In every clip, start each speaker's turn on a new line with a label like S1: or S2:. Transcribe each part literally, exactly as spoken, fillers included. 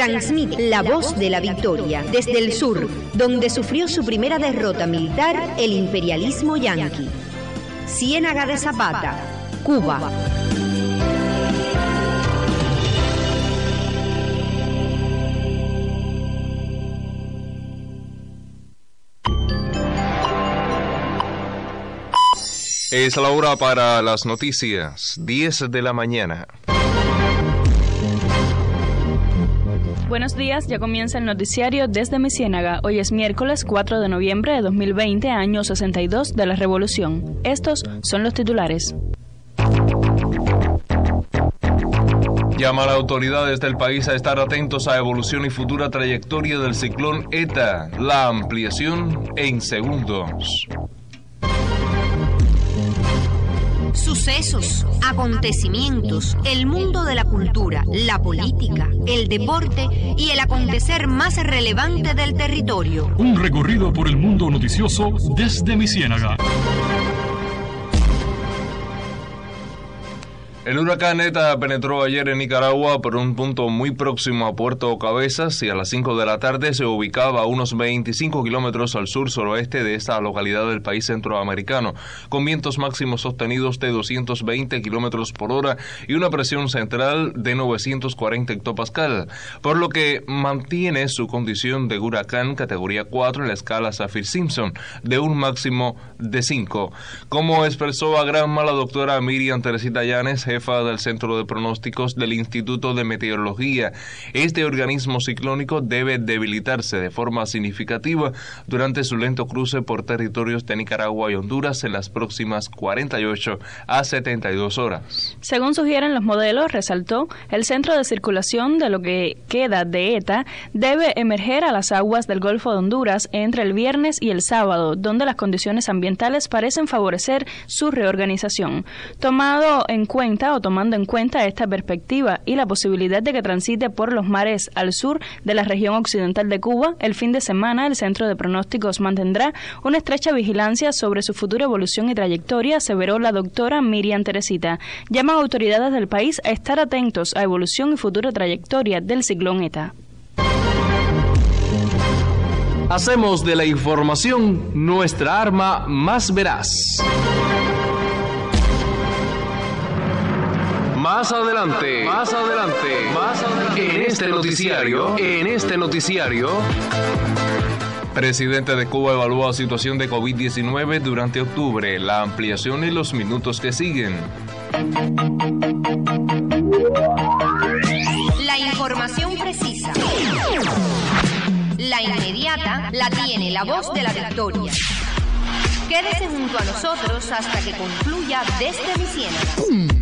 S1: transmite la voz de la victoria desde el sur, donde sufrió su primera derrota militar el imperialismo yanqui. Ciénaga de Zapata, Cuba.
S2: Es la hora para las noticias, diez de la mañana.
S3: Buenos días, ya comienza el noticiario desde mi Ciénaga. Hoy es miércoles cuatro de noviembre de dos mil veinte, año sesenta y dos de la Revolución. Estos son los titulares.
S2: Llama a las autoridades del país a estar atentos a evolución y futura trayectoria del ciclón ETA. La ampliación en segundos.
S1: Sucesos, acontecimientos, el mundo de la cultura, la política, el deporte y el acontecer más relevante del territorio.
S4: Un recorrido por el mundo noticioso desde mi Ciénaga.
S2: El huracán ETA penetró ayer en Nicaragua por un punto muy próximo a Puerto Cabezas y a las cinco de la tarde se ubicaba a unos veinticinco kilómetros al sur-suroeste de esta localidad del país centroamericano, con vientos máximos sostenidos de doscientos veinte kilómetros por hora y una presión central de novecientos cuarenta hectopascal, por lo que mantiene su condición de huracán categoría cuatro en la escala Saffir-Simpson, de un máximo de cinco. Como expresó a Granma la doctora Miriam Teresita Llanes, jefa del Centro de Pronósticos del Instituto de Meteorología, este organismo ciclónico debe debilitarse de forma significativa durante su lento cruce por territorios de Nicaragua y Honduras en las próximas cuarenta y ocho a setenta y dos horas.
S3: Según sugieren los modelos, resaltó, el centro de circulación de lo que queda de ETA debe emerger a las aguas del Golfo de Honduras entre el viernes y el sábado, donde las condiciones ambientales parecen favorecer su reorganización. Tomado en cuenta o tomando en cuenta esta perspectiva y la posibilidad de que transite por los mares al sur de la región occidental de Cuba, el fin de semana el Centro de Pronósticos mantendrá una estrecha vigilancia sobre su futura evolución y trayectoria, aseveró la doctora Miriam Teresita. Llaman a autoridades del país a estar atentos a evolución y futura trayectoria del ciclón ETA.
S2: Hacemos de la información nuestra arma más veraz. Más adelante, más adelante, más adelante, en este noticiario, en este noticiario, presidente de Cuba evalúa situación de COVID diecinueve durante octubre, la ampliación y los minutos que siguen.
S1: La información precisa, la inmediata, la tiene la voz de la victoria. Quédese junto a nosotros hasta que concluya desde mi Ciénaga.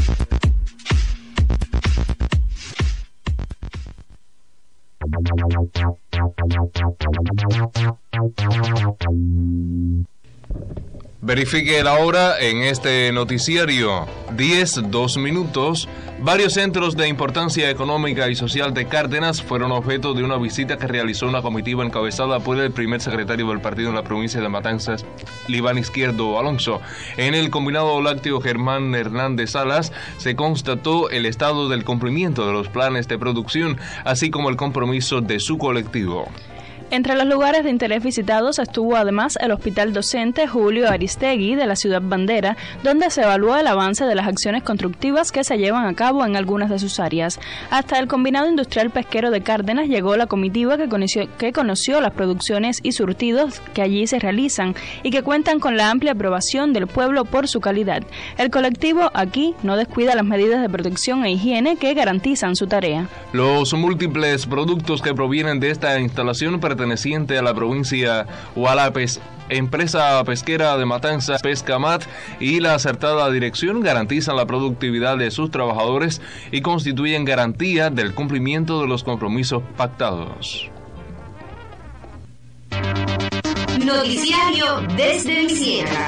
S2: Verifique la hora en este noticiario, diez, dos minutos. Varios centros de importancia económica y social de Cárdenas fueron objeto de una visita que realizó una comitiva encabezada por el primer secretario del partido en la provincia de Matanzas, Libán Izquierdo Alonso. En el combinado lácteo Germán Hernández Salas se constató el estado del cumplimiento de los planes de producción, así como el compromiso de su colectivo.
S3: Entre los lugares de interés visitados estuvo además el Hospital Docente Julio Aristegui de la Ciudad Bandera, donde se evaluó el avance de las acciones constructivas que se llevan a cabo en algunas de sus áreas. Hasta el Combinado Industrial Pesquero de Cárdenas llegó la comitiva que conoció, que conoció las producciones y surtidos que allí se realizan y que cuentan con la amplia aprobación del pueblo por su calidad. El colectivo aquí no descuida las medidas de protección e higiene que garantizan su tarea.
S2: Los múltiples productos que provienen de esta instalación perteneciente a la provincia o a la pes- empresa pesquera de Matanzas, Pescamat, y la acertada dirección garantizan la productividad de sus trabajadores y constituyen garantía del cumplimiento de los compromisos pactados.
S1: Noticiario desde mi Ciénaga.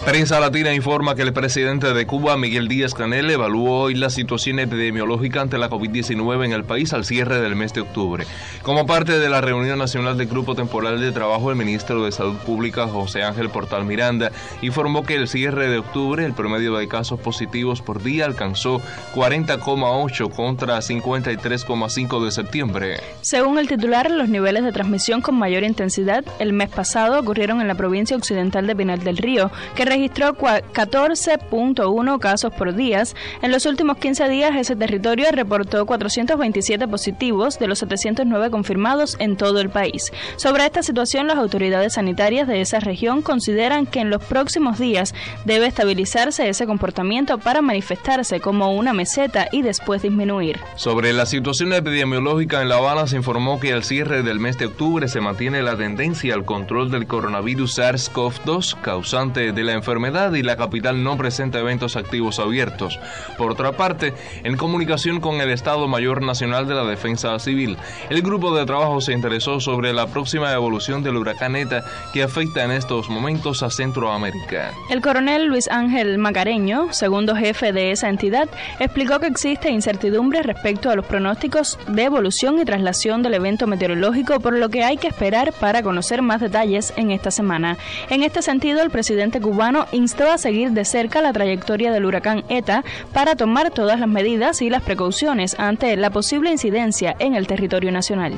S2: Prensa Latina informa que el presidente de Cuba, Miguel Díaz-Canel, evaluó hoy la situación epidemiológica ante la COVID diecinueve en el país al cierre del mes de octubre. Como parte de la reunión nacional del Grupo Temporal de Trabajo, el ministro de Salud Pública, José Ángel Portal Miranda, informó que el cierre de octubre, el promedio de casos positivos por día alcanzó cuarenta coma ocho contra cincuenta y tres coma cinco de septiembre.
S3: Según el titular, los niveles de transmisión con mayor intensidad el mes pasado ocurrieron en la provincia occidental de Pinar del Río, que registró catorce punto uno casos por día. En los últimos quince días, ese territorio reportó cuatrocientos veintisiete positivos de los setecientos nueve confirmados en todo el país. Sobre esta situación, las autoridades sanitarias de esa región consideran que en los próximos días debe estabilizarse ese comportamiento para manifestarse como una meseta y después disminuir.
S2: Sobre la situación epidemiológica en La Habana, se informó que al cierre del mes de octubre se mantiene la tendencia al control del coronavirus SARS-CoV dos, causante de la enfermedad, y la capital no presenta eventos activos abiertos. Por otra parte, en comunicación con el Estado Mayor Nacional de la Defensa Civil, el grupo de trabajo se interesó sobre la próxima evolución del huracán ETA que afecta en estos momentos a Centroamérica.
S3: El coronel Luis Ángel Macareño, segundo jefe de esa entidad, explicó que existe incertidumbre respecto a los pronósticos de evolución y traslación del evento meteorológico, por lo que hay que esperar para conocer más detalles en esta semana. En este sentido, el presidente cubano instó a seguir de cerca la trayectoria del huracán ETA para tomar todas las medidas y las precauciones ante la posible incidencia en el territorio nacional.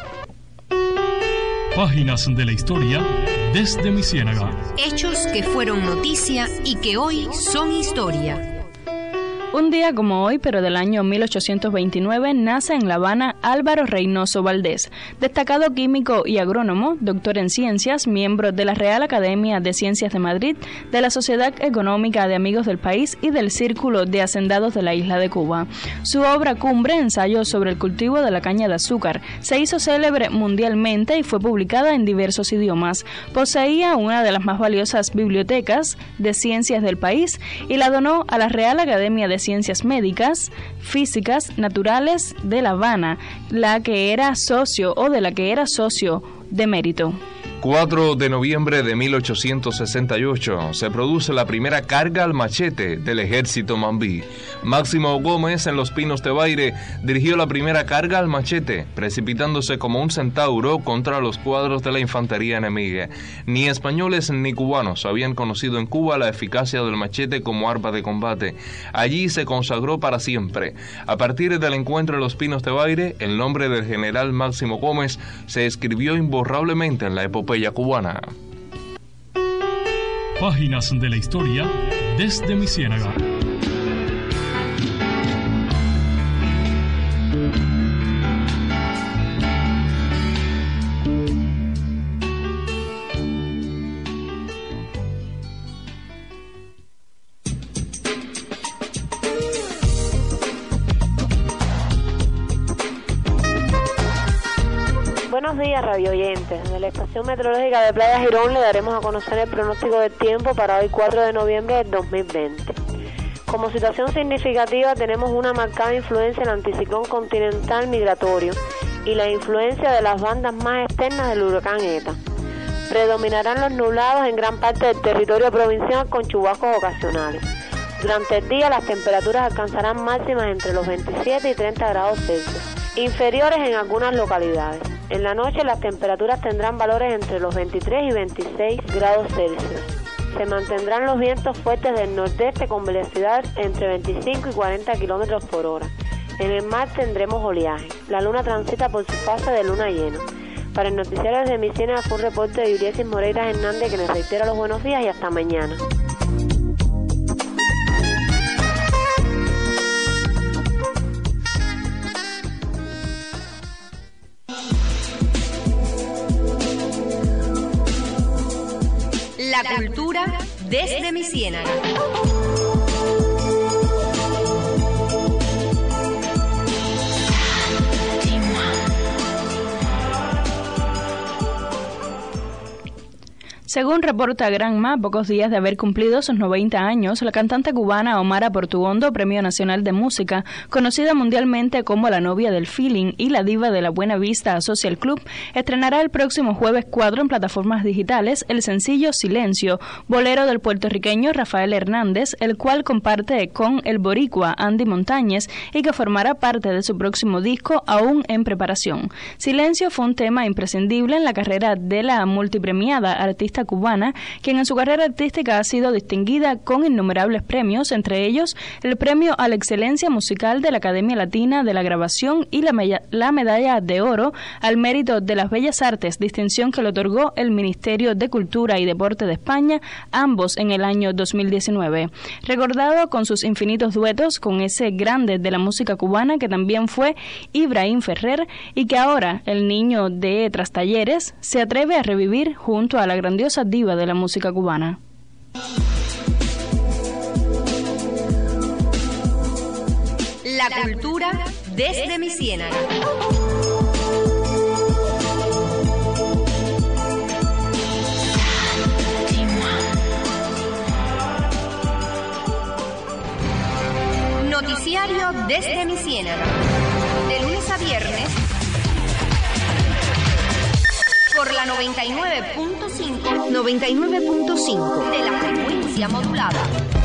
S4: Páginas de la historia desde mi ciénaga.
S1: Hechos que fueron noticia y que hoy son historia.
S3: Un día como hoy, pero del año mil ochocientos veintinueve, nace en La Habana Álvaro Reynoso Valdés, destacado químico y agrónomo, doctor en ciencias, miembro de la Real Academia de Ciencias de Madrid, de la Sociedad Económica de Amigos del País y del Círculo de Hacendados de la isla de Cuba. Su obra cumbre, Ensayo sobre el cultivo de la caña de azúcar, se hizo célebre mundialmente y fue publicada en diversos idiomas. Poseía una de las más valiosas bibliotecas de ciencias del país y la donó a la Real Academia de Ciencias Médicas, Físicas, Naturales de La Habana, la que era socio o de la que era socio de mérito.
S2: cuatro de noviembre de mil ochocientos sesenta y ocho se produce la primera carga al machete del ejército mambí. Máximo Gómez, en Los Pinos de Baire, dirigió la primera carga al machete, precipitándose como un centauro contra los cuadros de la infantería enemiga. Ni españoles ni cubanos habían conocido en Cuba la eficacia del machete como arma de combate. Allí se consagró para siempre. A partir del encuentro en Los Pinos de Baire, el nombre del general Máximo Gómez se escribió imborrablemente en la epopeya cubana.
S4: Páginas de la historia desde mi ciénaga.
S5: Buenos días, radio oyentes. Desde la estación meteorológica de Playa Girón le daremos a conocer el pronóstico del tiempo para hoy cuatro de noviembre del dos mil veinte. Como situación significativa tenemos una marcada influencia del anticiclón continental migratorio y la influencia de las bandas más externas del huracán ETA. Predominarán los nublados en gran parte del territorio provincial con chubascos ocasionales. Durante el día las temperaturas alcanzarán máximas entre los veintisiete y treinta grados Celsius, inferiores en algunas localidades. En la noche las temperaturas tendrán valores entre los veintitrés y veintiséis grados Celsius. Se mantendrán los vientos fuertes del nordeste con velocidades entre veinticinco y cuarenta kilómetros por hora. En el mar tendremos oleaje. La luna transita por su fase de luna llena. Para el noticiario desde mi ciénaga fue un reporte de Yuriesis Moreira Hernández que les reitera los buenos días y hasta mañana.
S1: La cultura desde mi ciénaga.
S3: Según reporta Granma, a pocos días de haber cumplido sus noventa años, la cantante cubana Omara Portuondo, Premio Nacional de Música, conocida mundialmente como la novia del feeling y la diva de la Buena Vista Social Club, estrenará el próximo jueves cuatro en plataformas digitales el sencillo Silencio, bolero del puertorriqueño Rafael Hernández, el cual comparte con el boricua Andy Montañez y que formará parte de su próximo disco aún en preparación. Silencio fue un tema imprescindible en la carrera de la multipremiada artista cubana, quien en su carrera artística ha sido distinguida con innumerables premios, entre ellos el premio a la excelencia musical de la Academia Latina de la Grabación y la, me- la medalla de oro al mérito de las bellas artes, distinción que le otorgó el Ministerio de Cultura y Deporte de España, ambos en el año dos mil diecinueve. Recordado con sus infinitos duetos con ese grande de la música cubana que también fue Ibrahim Ferrer y que ahora el niño de Trastalleres se atreve a revivir junto a la grandiosa diva de la música cubana.
S1: La cultura desde mi ciénaga. Noticiario desde mi ciénaga. De lunes a viernes por la noventa y nueve punto cinco noventa y nueve punto cinco de la frecuencia modulada.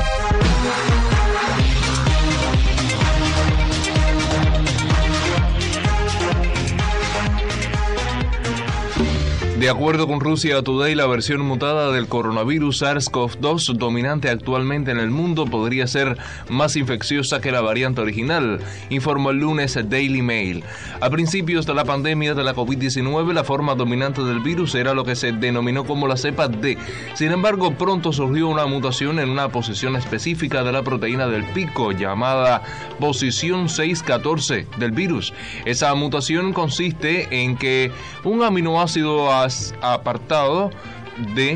S2: De acuerdo con Russia Today, la versión mutada del coronavirus SARS-CoV dos dominante actualmente en el mundo podría ser más infecciosa que la variante original, informó el lunes Daily Mail. A principios de la pandemia de la COVID diecinueve, la forma dominante del virus era lo que se denominó como la cepa D. Sin embargo, pronto surgió una mutación en una posición específica de la proteína del pico, llamada posición seis catorce del virus. Esa mutación consiste en que un aminoácido apartado de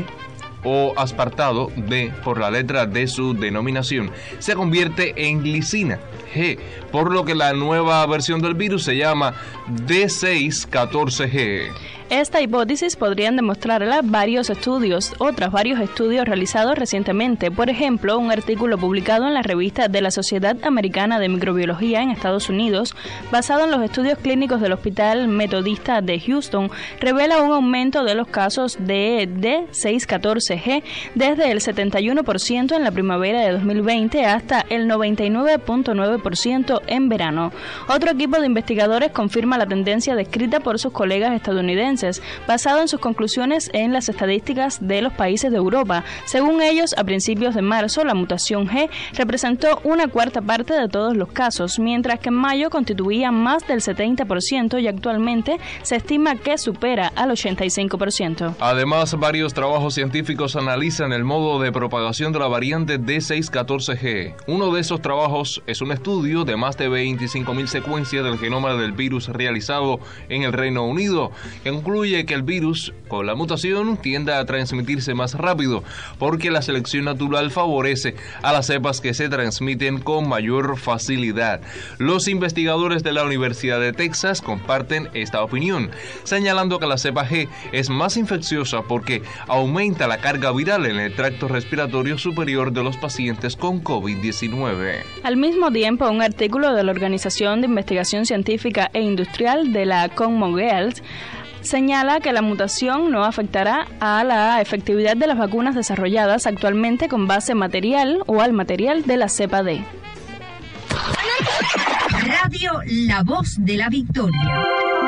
S2: o aspartado de por la letra de su denominación se convierte en glicina G, por lo que la nueva versión del virus se llama D seis catorce G.
S3: Esta hipótesis podrían demostrarla varios estudios, otros varios estudios realizados recientemente. Por ejemplo, un artículo publicado en la revista de la Sociedad Americana de Microbiología en Estados Unidos, basado en los estudios clínicos del Hospital Metodista de Houston, revela un aumento de los casos de D seis catorce G desde el setenta y uno por ciento en la primavera de dos mil veinte hasta el noventa y nueve punto nueve por ciento en verano. Otro equipo de investigadores confirma la tendencia descrita por sus colegas estadounidenses, basado en sus conclusiones en las estadísticas de los países de Europa. Según ellos, a principios de marzo, la mutación G representó una cuarta parte de todos los casos, mientras que en mayo constituía más del setenta por ciento y actualmente se estima que supera al ochenta y cinco por ciento.
S2: Además, varios trabajos científicos analizan el modo de propagación de la variante D seis catorce G. Uno de esos trabajos es un estudio de más de veinticinco mil secuencias del genoma del virus realizado en el Reino Unido, que concluye que el virus con la mutación tiende a transmitirse más rápido porque la selección natural favorece a las cepas que se transmiten con mayor facilidad. Los investigadores de la Universidad de Texas comparten esta opinión, señalando que la cepa G es más infecciosa porque aumenta la carga viral en el tracto respiratorio superior de los pacientes con COVID diecinueve.
S3: Al mismo tiempo, un artículo de la Organización de Investigación Científica e Industrial de la Commonwealth señala que la mutación no afectará a la efectividad de las vacunas desarrolladas actualmente con base material o al material de la cepa D.
S1: Radio La Voz de la Victoria.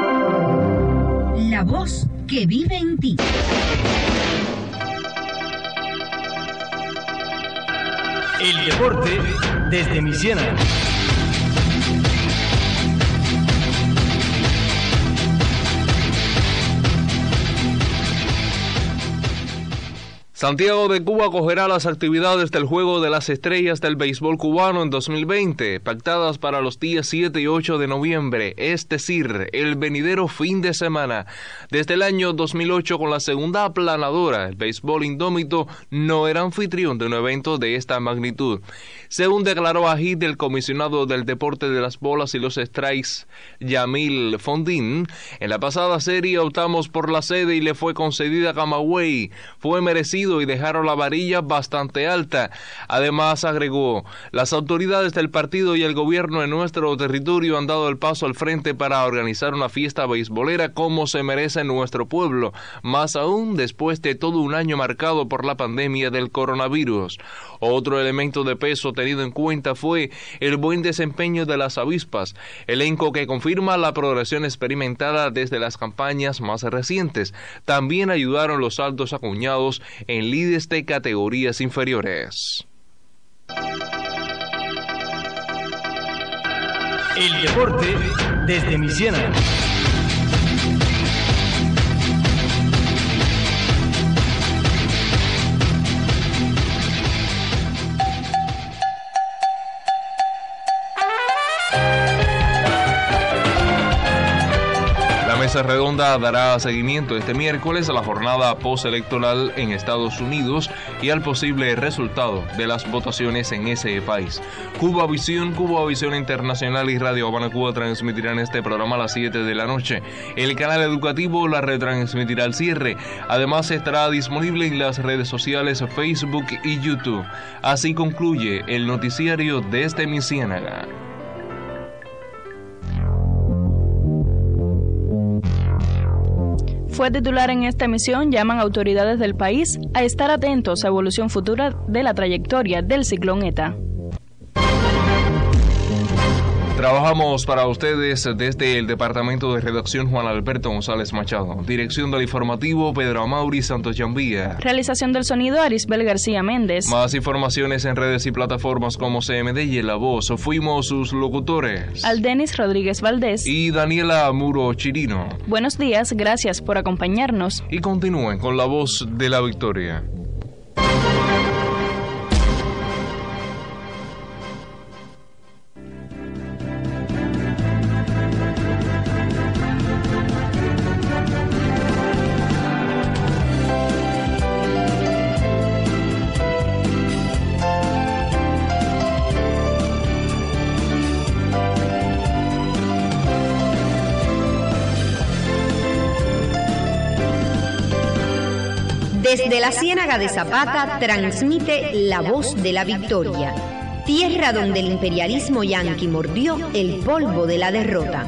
S1: La voz que vive en ti.
S6: El deporte desde mi ciénaga.
S2: Santiago de Cuba acogerá las actividades del Juego de las Estrellas del béisbol cubano en dos mil veinte, pactadas para los días siete y ocho de noviembre, es decir, el venidero fin de semana. Desde el año dos mil ocho, con la segunda aplanadora, el béisbol indómito no era anfitrión de un evento de esta magnitud. Según declaró a Hit el comisionado del deporte de las bolas y los strikes, Yamil Fondín, en la pasada serie optamos por la sede y le fue concedida a Camagüey. Fue merecido y dejaron la varilla bastante alta. Además, agregó, las autoridades del partido y el gobierno en nuestro territorio han dado el paso al frente para organizar una fiesta beisbolera como se merece en nuestro pueblo, más aún después de todo un año marcado por la pandemia del coronavirus. Otro elemento de peso tenido en cuenta fue el buen desempeño de las avispas, elenco que confirma la progresión experimentada desde las campañas más recientes. También ayudaron los saltos acuñados en en lides de categorías inferiores.
S6: El deporte desde Misiana.
S2: La mesa redonda dará seguimiento este miércoles a la jornada postelectoral en Estados Unidos y al posible resultado de las votaciones en ese país. Cuba Visión, Cuba Visión Internacional y Radio Habana Cuba transmitirán este programa a las siete de la noche. El canal educativo la retransmitirá al cierre. Además estará disponible en las redes sociales Facebook y YouTube. Así concluye el noticiario desde mi Ciénaga.
S3: Fue titular en esta emisión, llaman autoridades del país a estar atentos a evolución futura de la trayectoria del ciclón ETA.
S2: Trabajamos para ustedes desde el Departamento de Redacción Juan Alberto González Machado. Dirección del informativo Pedro Amaury Santos Llambía.
S3: Realización del sonido Arisbel García Méndez.
S2: Más informaciones en redes y plataformas como C M D y en La Voz. Fuimos sus locutores
S3: Aldenis Rodríguez Valdés
S2: y Daniela Muro Chirino.
S3: Buenos días, gracias por acompañarnos.
S2: Y continúen con La Voz de la Victoria.
S1: Desde la Ciénaga de Zapata transmite La Voz de la Victoria, tierra donde el imperialismo yanqui mordió el polvo de la derrota.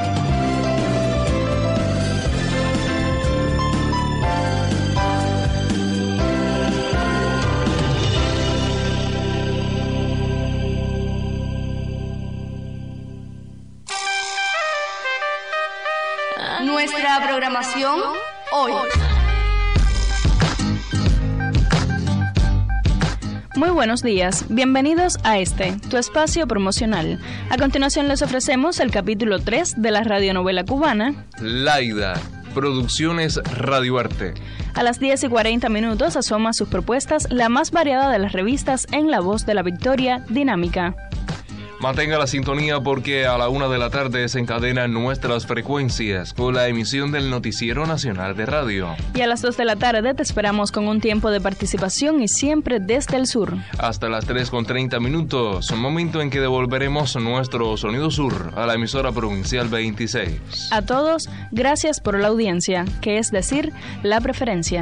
S7: Nuestra programación hoy.
S3: Muy buenos días, bienvenidos a este, tu espacio promocional. A continuación les ofrecemos el capítulo tres de la radionovela cubana
S2: Laida, Producciones Radio Arte.
S3: A las diez y cuarenta minutos asoma sus propuestas la más variada de las revistas en La Voz de la Victoria, Dinámica.
S2: Mantenga la sintonía porque a la una de la tarde se encadenan nuestras frecuencias con la emisión del Noticiero Nacional de Radio.
S3: Y a las dos de la tarde te esperamos con un tiempo de participación y siempre desde el sur.
S2: Hasta las tres con treinta minutos, un momento en que devolveremos nuestro sonido sur a la emisora provincial veintiséis.
S3: A todos, gracias por la audiencia, que es decir, la preferencia.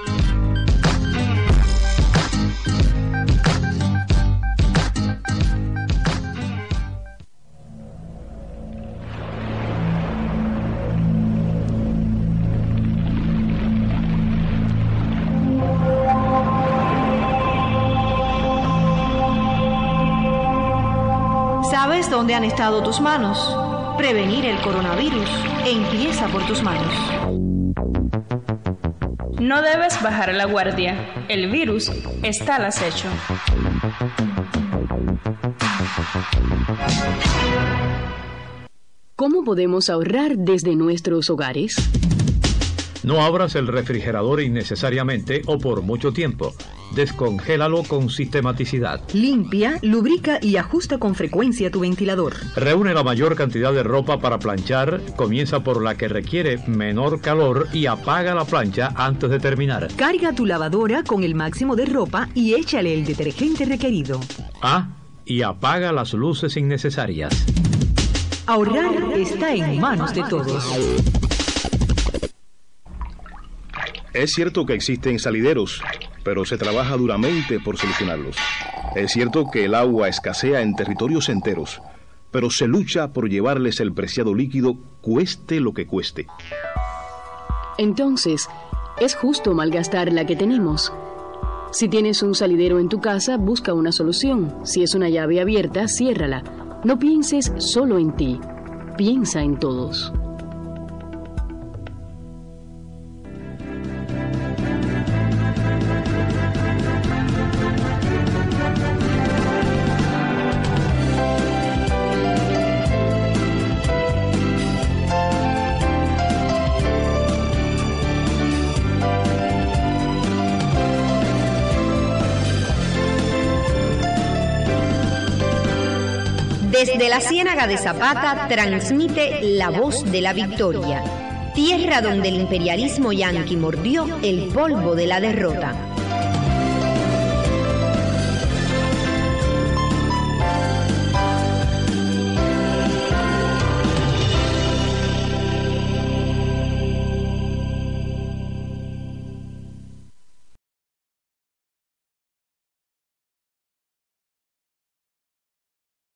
S7: ¿Sabes dónde han estado tus manos? Prevenir el coronavirus empieza por tus manos.
S3: No debes bajar la guardia. El virus está al acecho.
S8: ¿Cómo podemos ahorrar desde nuestros hogares? No abras el refrigerador innecesariamente o por mucho tiempo. Descongélalo con sistematicidad.
S9: Limpia, lubrica y ajusta con frecuencia tu ventilador.
S8: Reúne la mayor cantidad de ropa para planchar. Comienza por la que requiere menor calor y apaga la plancha antes de terminar.
S9: Carga tu lavadora con el máximo de ropa y échale el detergente requerido.
S8: Ah, y apaga las luces innecesarias.
S9: Ahorrar está en manos de todos.
S10: Es cierto que existen salideros, pero se trabaja duramente por solucionarlos. Es cierto que el agua escasea en territorios enteros, pero se lucha por llevarles el preciado líquido, cueste lo que cueste.
S11: Entonces, ¿es justo malgastar la que tenemos? Si tienes un salidero en tu casa, busca una solución. Si es una llave abierta, ciérrala. No pienses solo en ti, piensa en todos.
S1: Desde la Ciénaga de Zapata transmite la voz de la victoria, tierra donde el imperialismo yanqui mordió el polvo de la derrota.